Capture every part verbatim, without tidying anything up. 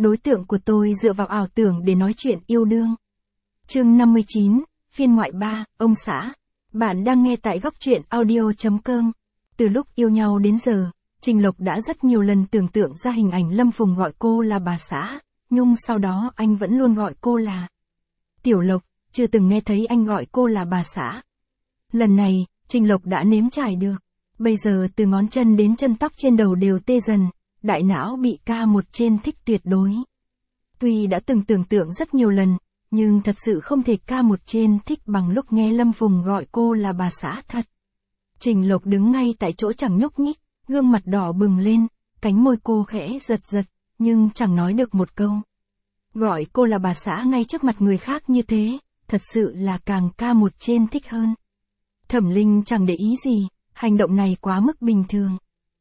đối tượng của tôi dựa vào ảo tưởng để nói chuyện yêu đương. Chương năm mươi chín, phiên ngoại ba, ông xã. Bạn đang nghe tại góc truyện audio chấm com. Từ lúc yêu nhau đến giờ, Trình Lộc đã rất nhiều lần tưởng tượng ra hình ảnh Lâm Phùng gọi cô là bà xã, nhưng sau đó anh vẫn luôn gọi cô là Tiểu Lộc, chưa từng nghe thấy anh gọi cô là bà xã. Lần này, Trình Lộc đã nếm trải được. Bây giờ từ ngón chân đến chân tóc trên đầu đều tê dần, đại não bị ca một trên thích tuyệt đối. Tuy đã từng tưởng tượng rất nhiều lần, nhưng thật sự không thể ca một trên thích bằng lúc nghe Lâm Phùng gọi cô là bà xã thật. Trình Lộc đứng ngay tại chỗ chẳng nhúc nhích, gương mặt đỏ bừng lên, cánh môi cô khẽ giật giật, nhưng chẳng nói được một câu. Gọi cô là bà xã ngay trước mặt người khác như thế, thật sự là càng ca một trên thích hơn. Thẩm Linh chẳng để ý gì, hành động này quá mức bình thường.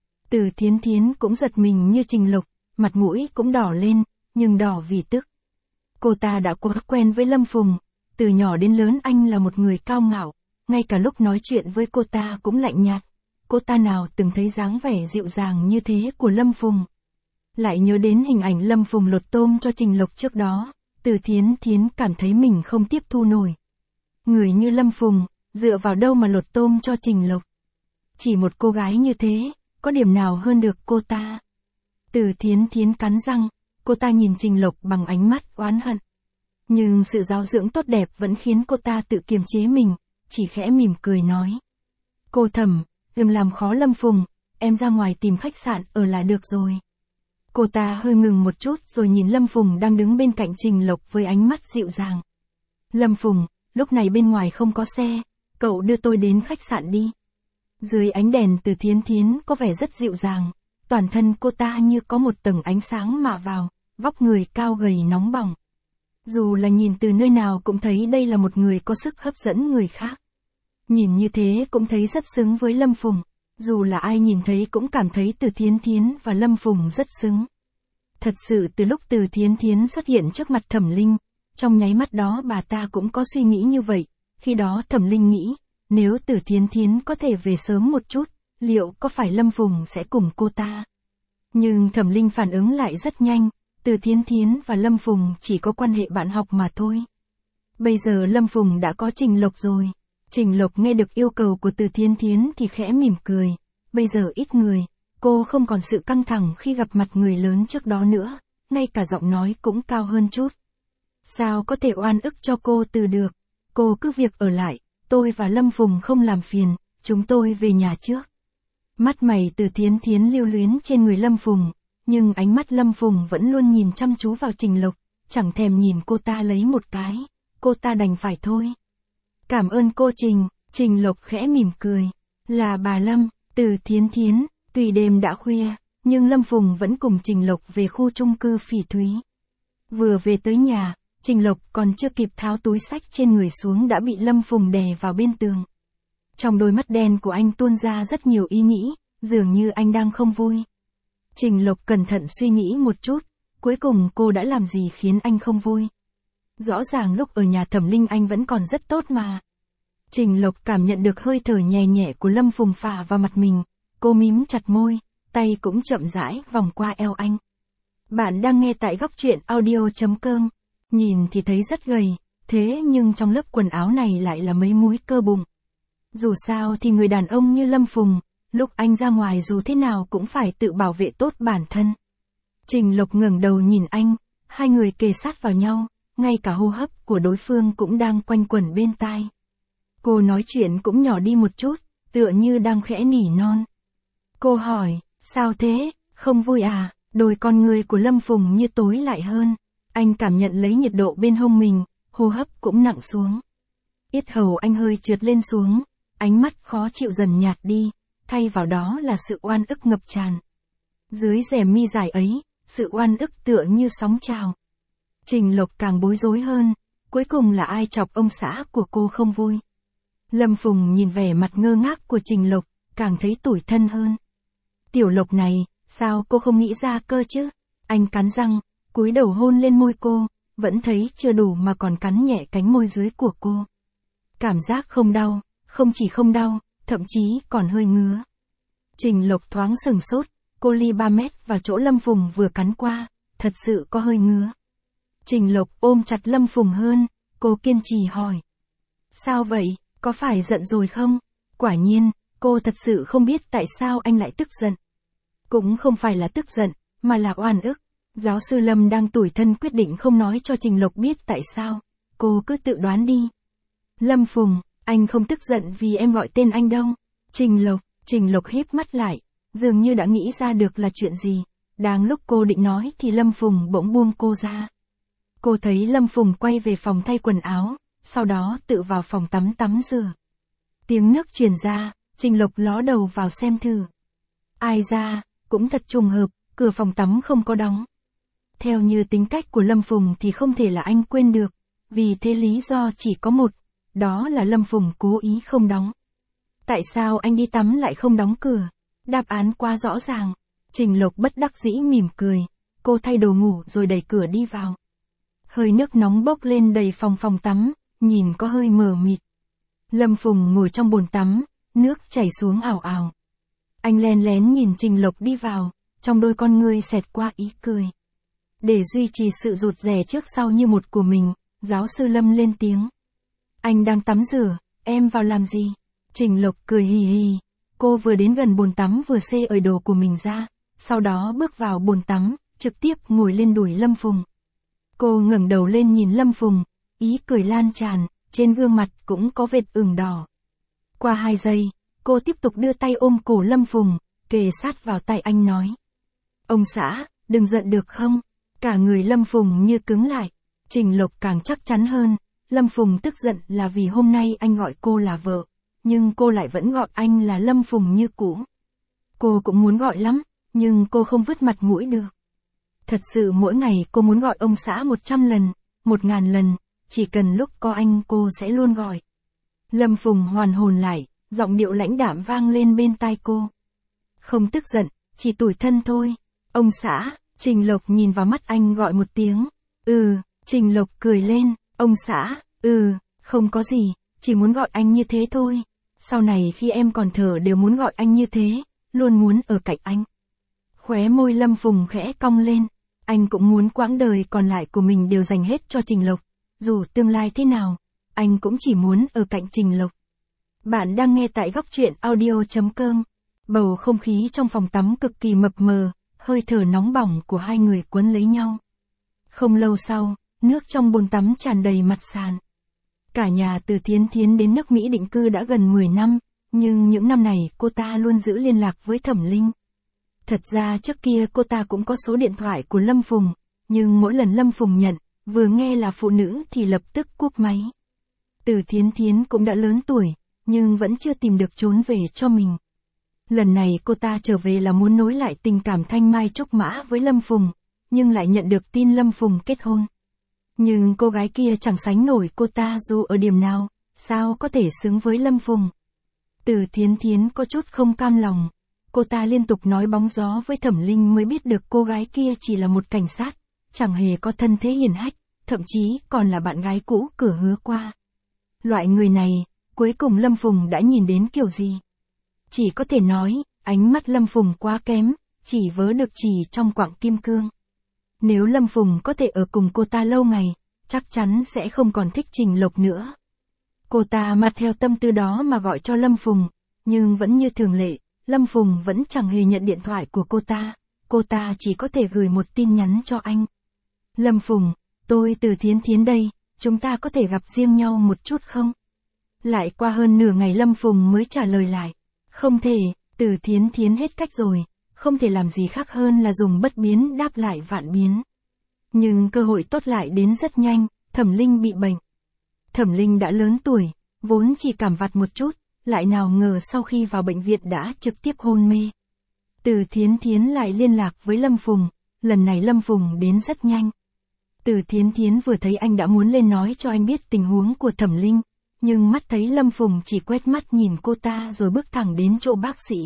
Từ Thiến Thiến cũng giật mình như Trình Lộc, mặt mũi cũng đỏ lên, nhưng đỏ vì tức. Cô ta đã quá quen với Lâm Phùng, từ nhỏ đến lớn anh là một người cao ngạo, ngay cả lúc nói chuyện với cô ta cũng lạnh nhạt. Cô ta nào từng thấy dáng vẻ dịu dàng như thế của Lâm Phùng. Lại nhớ đến hình ảnh Lâm Phùng lột tôm cho Trình Lộc trước đó, Từ Thiến Thiến cảm thấy mình không tiếp thu nổi. Người như Lâm Phùng, dựa vào đâu mà lột tôm cho Trình Lộc? Chỉ một cô gái như thế, có điểm nào hơn được cô ta? Từ Thiến Thiến cắn răng, cô ta nhìn Trình Lộc bằng ánh mắt oán hận. Nhưng sự giáo dưỡng tốt đẹp vẫn khiến cô ta tự kiềm chế mình, chỉ khẽ mỉm cười nói. Cô Thẩm, đừng làm khó Lâm Phùng, em ra ngoài tìm khách sạn ở là được rồi. Cô ta hơi ngừng một chút rồi nhìn Lâm Phùng đang đứng bên cạnh Trình Lộc với ánh mắt dịu dàng. Lâm Phùng, lúc này bên ngoài không có xe, cậu đưa tôi đến khách sạn đi. Dưới ánh đèn Từ Thiến Thiến có vẻ rất dịu dàng, toàn thân cô ta như có một tầng ánh sáng mạ vào, vóc người cao gầy nóng bỏng. Dù là nhìn từ nơi nào cũng thấy đây là một người có sức hấp dẫn người khác. Nhìn như thế cũng thấy rất xứng với Lâm Phùng, dù là ai nhìn thấy cũng cảm thấy Từ Thiến Thiến và Lâm Phùng rất xứng. Thật sự từ lúc Từ Thiến Thiến xuất hiện trước mặt Thẩm Linh, trong nháy mắt đó bà ta cũng có suy nghĩ như vậy, khi đó Thẩm Linh nghĩ, nếu Từ Thiến Thiến có thể về sớm một chút, liệu có phải Lâm Phùng sẽ cùng cô ta? Nhưng Thẩm Linh phản ứng lại rất nhanh, Từ Thiến Thiến và Lâm Phùng chỉ có quan hệ bạn học mà thôi. Bây giờ Lâm Phùng đã có Trình Lộc rồi. Trình Lộc nghe được yêu cầu của Từ Thiến Thiến thì khẽ mỉm cười. Bây giờ ít người, cô không còn sự căng thẳng khi gặp mặt người lớn trước đó nữa, ngay cả giọng nói cũng cao hơn chút. Sao có thể oan ức cho cô Từ được? Cô cứ việc ở lại, tôi và Lâm Phùng không làm phiền, chúng tôi về nhà trước. Mắt mày Từ Thiến Thiến lưu luyến trên người Lâm Phùng, nhưng ánh mắt Lâm Phùng vẫn luôn nhìn chăm chú vào Trình Lộc, chẳng thèm nhìn cô ta lấy một cái, cô ta đành phải thôi. Cảm ơn cô Trình, Trình Lộc khẽ mỉm cười. Là bà Lâm, Từ Thiến Thiến, tuy đêm đã khuya, nhưng Lâm Phùng vẫn cùng Trình Lộc về khu chung cư Phỉ Thúy. Vừa về tới nhà, Trình Lộc còn chưa kịp tháo túi xách trên người xuống đã bị Lâm Phùng đè vào bên tường. Trong đôi mắt đen của anh tuôn ra rất nhiều ý nghĩ, dường như anh đang không vui. Trình Lộc cẩn thận suy nghĩ một chút, cuối cùng cô đã làm gì khiến anh không vui? Rõ ràng lúc ở nhà Thẩm Linh anh vẫn còn rất tốt mà. Trình Lộc cảm nhận được hơi thở nhẹ nhẹ của Lâm Phùng phả vào mặt mình, cô mím chặt môi, tay cũng chậm rãi vòng qua eo anh. Bạn đang nghe tại góc truyện audio chấm com. Nhìn thì thấy rất gầy, thế nhưng trong lớp quần áo này lại là mấy múi cơ bụng. Dù sao thì người đàn ông như Lâm Phùng, lúc anh ra ngoài dù thế nào cũng phải tự bảo vệ tốt bản thân. Trình Lộc ngẩng đầu nhìn anh, hai người kề sát vào nhau, ngay cả hô hấp của đối phương cũng đang quanh quẩn bên tai. Cô nói chuyện cũng nhỏ đi một chút, tựa như đang khẽ nỉ non. Cô hỏi, sao thế, không vui à? Đôi con người của Lâm Phùng như tối lại hơn. Anh cảm nhận lấy nhiệt độ bên hông mình, hô hấp cũng nặng xuống. Yết hầu anh hơi trượt lên xuống, ánh mắt khó chịu dần nhạt đi, thay vào đó là sự oan ức ngập tràn. Dưới rèm mi dài ấy, sự oan ức tựa như sóng trào. Trình Lộc càng bối rối hơn, cuối cùng là ai chọc ông xã của cô không vui. Lâm Phùng nhìn vẻ mặt ngơ ngác của Trình Lộc, càng thấy tủi thân hơn. Tiểu Lộc này, sao cô không nghĩ ra cơ chứ? Anh cắn răng, cúi đầu hôn lên môi cô, vẫn thấy chưa đủ mà còn cắn nhẹ cánh môi dưới của cô. Cảm giác không đau, không chỉ không đau, thậm chí còn hơi ngứa. Trình Lộc thoáng sừng sốt, cô ly ba mét vào chỗ Lâm Phùng vừa cắn qua, thật sự có hơi ngứa. Trình Lộc ôm chặt Lâm Phùng hơn, cô kiên trì hỏi. Sao vậy, có phải giận rồi không? Quả nhiên, cô thật sự không biết tại sao anh lại tức giận. Cũng không phải là tức giận, mà là oan ức. Giáo sư Lâm đang tủi thân quyết định không nói cho Trình Lộc biết tại sao. Cô cứ tự đoán đi. Lâm Phùng, anh không tức giận vì em gọi tên anh đâu. Trình Lộc, Trình Lộc híp mắt lại, dường như đã nghĩ ra được là chuyện gì. Đang lúc cô định nói thì Lâm Phùng bỗng buông cô ra. Cô thấy Lâm Phùng quay về phòng thay quần áo, sau đó tự vào phòng tắm tắm rửa. Tiếng nước truyền ra, Trình Lộc ló đầu vào xem thử. Ai ra, cũng thật trùng hợp, cửa phòng tắm không có đóng. Theo như tính cách của Lâm Phùng thì không thể là anh quên được, vì thế lý do chỉ có một, đó là Lâm Phùng cố ý không đóng. Tại sao anh đi tắm lại không đóng cửa? Đáp án quá rõ ràng. Trình Lộc bất đắc dĩ mỉm cười, cô thay đồ ngủ rồi đẩy cửa đi vào. Hơi nước nóng bốc lên đầy phòng phòng tắm, nhìn có hơi mờ mịt. Lâm Phùng ngồi trong bồn tắm, nước chảy xuống ảo ảo. Anh len lén nhìn Trình Lộc đi vào, trong đôi con ngươi xẹt qua ý cười. Để duy trì sự rụt rè trước sau như một của mình, giáo sư Lâm lên tiếng. Anh đang tắm rửa, em vào làm gì? Trình Lộc cười hì hì, cô vừa đến gần bồn tắm vừa xê ởi đồ của mình ra, sau đó bước vào bồn tắm, trực tiếp ngồi lên đùi Lâm Phùng. Cô ngẩng đầu lên nhìn Lâm Phùng, ý cười lan tràn, trên gương mặt cũng có vệt ửng đỏ. Qua hai giây, cô tiếp tục đưa tay ôm cổ Lâm Phùng, kề sát vào tay anh nói. Ông xã, đừng giận được không? Cả người Lâm Phùng như cứng lại. Trình Lộc càng chắc chắn hơn, Lâm Phùng tức giận là vì hôm nay anh gọi cô là vợ, nhưng cô lại vẫn gọi anh là Lâm Phùng như cũ. Cô cũng muốn gọi lắm, nhưng cô không vứt mặt mũi được. Thật sự mỗi ngày cô muốn gọi ông xã một trăm lần, một ngàn lần, chỉ cần lúc có anh cô sẽ luôn gọi. Lâm Phùng hoàn hồn lại, giọng điệu lãnh đạm vang lên bên tai cô. Không tức giận, chỉ tủi thân thôi. Ông xã, Trình Lộc nhìn vào mắt anh gọi một tiếng. Ừ, Trình Lộc cười lên, ông xã, ừ, không có gì, chỉ muốn gọi anh như thế thôi. Sau này khi em còn thở đều muốn gọi anh như thế, luôn muốn ở cạnh anh. Khóe môi Lâm Phùng khẽ cong lên, anh cũng muốn quãng đời còn lại của mình đều dành hết cho Trình Lộc. Dù tương lai thế nào, anh cũng chỉ muốn ở cạnh Trình Lộc. Bạn đang nghe tại góc truyện audio chấm com. Bầu không khí trong phòng tắm cực kỳ mập mờ, hơi thở nóng bỏng của hai người quấn lấy nhau. Không lâu sau, nước trong bồn tắm tràn đầy mặt sàn. Cả nhà từ Thiến Thiến đến nước Mỹ định cư đã gần mười năm, nhưng những năm này cô ta luôn giữ liên lạc với Thẩm Linh. Thật ra trước kia cô ta cũng có số điện thoại của Lâm Phùng, nhưng mỗi lần Lâm Phùng nhận, vừa nghe là phụ nữ thì lập tức cúp máy. Từ Thiến Thiến cũng đã lớn tuổi, nhưng vẫn chưa tìm được trốn về cho mình. Lần này cô ta trở về là muốn nối lại tình cảm thanh mai trúc mã với Lâm Phùng, nhưng lại nhận được tin Lâm Phùng kết hôn. Nhưng cô gái kia chẳng sánh nổi cô ta dù ở điểm nào, sao có thể xứng với Lâm Phùng. Từ Thiến Thiến có chút không cam lòng, cô ta liên tục nói bóng gió với Thẩm Linh mới biết được cô gái kia chỉ là một cảnh sát, chẳng hề có thân thế hiền hách, thậm chí còn là bạn gái cũ cửa hứa qua. Loại người này, cuối cùng Lâm Phùng đã nhìn đến kiểu gì? Chỉ có thể nói, ánh mắt Lâm Phùng quá kém, chỉ vớ được chỉ trong quặng kim cương. Nếu Lâm Phùng có thể ở cùng cô ta lâu ngày, chắc chắn sẽ không còn thích Trình Lộc nữa. Cô ta mà theo tâm tư đó mà gọi cho Lâm Phùng, nhưng vẫn như thường lệ, Lâm Phùng vẫn chẳng hề nhận điện thoại của cô ta, cô ta chỉ có thể gửi một tin nhắn cho anh. Lâm Phùng, tôi Từ Thiến Thiến đây, chúng ta có thể gặp riêng nhau một chút không? Lại qua hơn nửa ngày Lâm Phùng mới trả lời lại. Không thể, Từ Thiến Thiến hết cách rồi, không thể làm gì khác hơn là dùng bất biến đáp lại vạn biến. Nhưng cơ hội tốt lại đến rất nhanh, Thẩm Linh bị bệnh. Thẩm Linh đã lớn tuổi, vốn chỉ cảm vặt một chút, lại nào ngờ sau khi vào bệnh viện đã trực tiếp hôn mê. Từ Thiến Thiến lại liên lạc với Lâm Phùng, lần này Lâm Phùng đến rất nhanh. Từ Thiến Thiến vừa thấy anh đã muốn lên nói cho anh biết tình huống của Thẩm Linh, nhưng mắt thấy Lâm Phùng chỉ quét mắt nhìn cô ta rồi bước thẳng đến chỗ bác sĩ.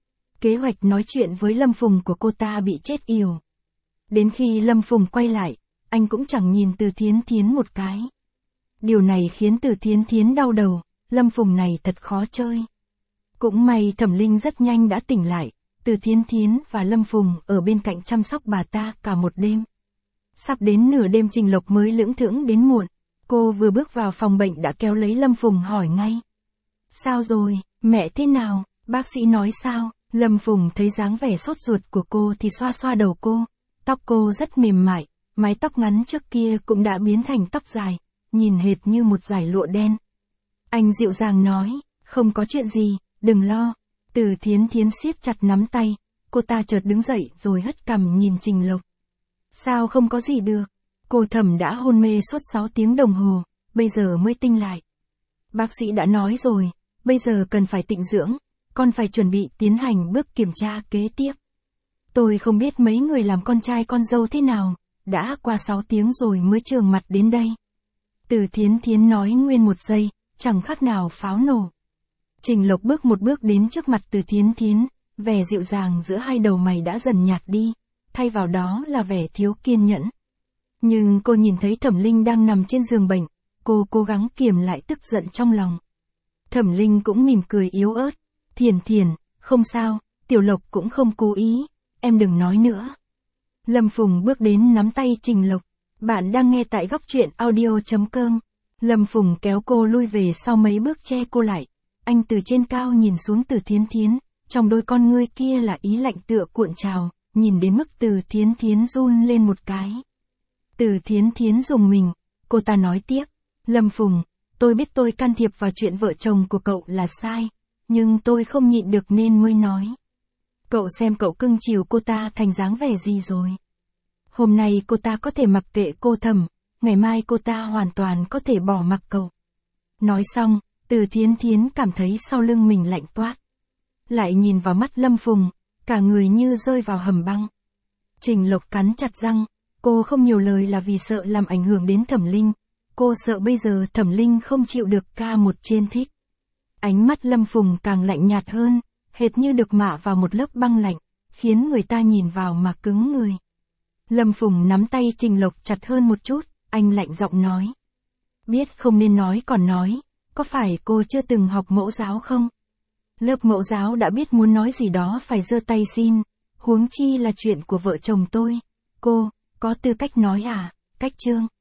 Kế hoạch nói chuyện với Lâm Phùng của cô ta bị chết yểu. Đến khi Lâm Phùng quay lại, anh cũng chẳng nhìn Từ Thiến Thiến một cái. Điều này khiến Từ Thiến Thiến đau đầu, Lâm Phùng này thật khó chơi. Cũng may Thẩm Linh rất nhanh đã tỉnh lại, Từ Thiến Thiến và Lâm Phùng ở bên cạnh chăm sóc bà ta cả một đêm. Sắp đến nửa đêm Trình Lộc mới lững thững đến muộn. Cô vừa bước vào phòng bệnh đã kéo lấy Lâm Phùng hỏi ngay. Sao rồi, mẹ thế nào, bác sĩ nói sao? Lâm Phùng thấy dáng vẻ sốt ruột của cô thì xoa xoa đầu cô. Tóc cô rất mềm mại, mái tóc ngắn trước kia cũng đã biến thành tóc dài, nhìn hệt như một dải lụa đen. Anh dịu dàng nói, không có chuyện gì, đừng lo. Từ Thiến Thiến siết chặt nắm tay, cô ta chợt đứng dậy rồi hất cằm nhìn Trình Lộc. Sao không có gì được? Cô Thẩm đã hôn mê suốt sáu tiếng đồng hồ, bây giờ mới tinh lại. Bác sĩ đã nói rồi, bây giờ cần phải tịnh dưỡng, con phải chuẩn bị tiến hành bước kiểm tra kế tiếp. Tôi không biết mấy người làm con trai con dâu thế nào, đã qua sáu tiếng rồi mới trường mặt đến đây. Từ Thiến Thiến nói nguyên một giây, chẳng khác nào pháo nổ. Trình Lộc bước một bước đến trước mặt Từ Thiến Thiến, vẻ dịu dàng giữa hai đầu mày đã dần nhạt đi, thay vào đó là vẻ thiếu kiên nhẫn. Nhưng cô nhìn thấy Thẩm Linh đang nằm trên giường bệnh, cô cố gắng kiềm lại tức giận trong lòng. Thẩm Linh cũng mỉm cười yếu ớt, Thiền Thiền, không sao, Tiểu Lộc cũng không cố ý, em đừng nói nữa. Lâm Phùng bước đến nắm tay Trình Lộc, bạn đang nghe tại góc truyện audio chấm com. Lâm Phùng kéo cô lui về sau mấy bước che cô lại, anh từ trên cao nhìn xuống Từ Thiến Thiến, trong đôi con ngươi kia là ý lạnh tựa cuộn trào, nhìn đến mức Từ Thiến Thiến run lên một cái. Từ Thiến Thiến rùng mình, cô ta nói tiếp, Lâm Phùng, tôi biết tôi can thiệp vào chuyện vợ chồng của cậu là sai, nhưng tôi không nhịn được nên mới nói. Cậu xem cậu cưng chiều cô ta thành dáng vẻ gì rồi. Hôm nay cô ta có thể mặc kệ cô Thẩm, ngày mai cô ta hoàn toàn có thể bỏ mặc cậu. Nói xong, Từ Thiến Thiến cảm thấy sau lưng mình lạnh toát. Lại nhìn vào mắt Lâm Phùng, cả người như rơi vào hầm băng. Trình Lộc cắn chặt răng, cô không nhiều lời là vì sợ làm ảnh hưởng đến Thẩm Linh. Cô sợ bây giờ Thẩm Linh không chịu được ca một trên thích. Ánh mắt Lâm Phùng càng lạnh nhạt hơn, hệt như được mạ vào một lớp băng lạnh, khiến người ta nhìn vào mà cứng người. Lâm Phùng nắm tay Trình Lộc chặt hơn một chút, anh lạnh giọng nói. Biết không nên nói còn nói, có phải cô chưa từng học mẫu giáo không? Lớp mẫu giáo đã biết muốn nói gì đó phải giơ tay xin, huống chi là chuyện của vợ chồng tôi. Cô, có tư cách nói à, cách chương.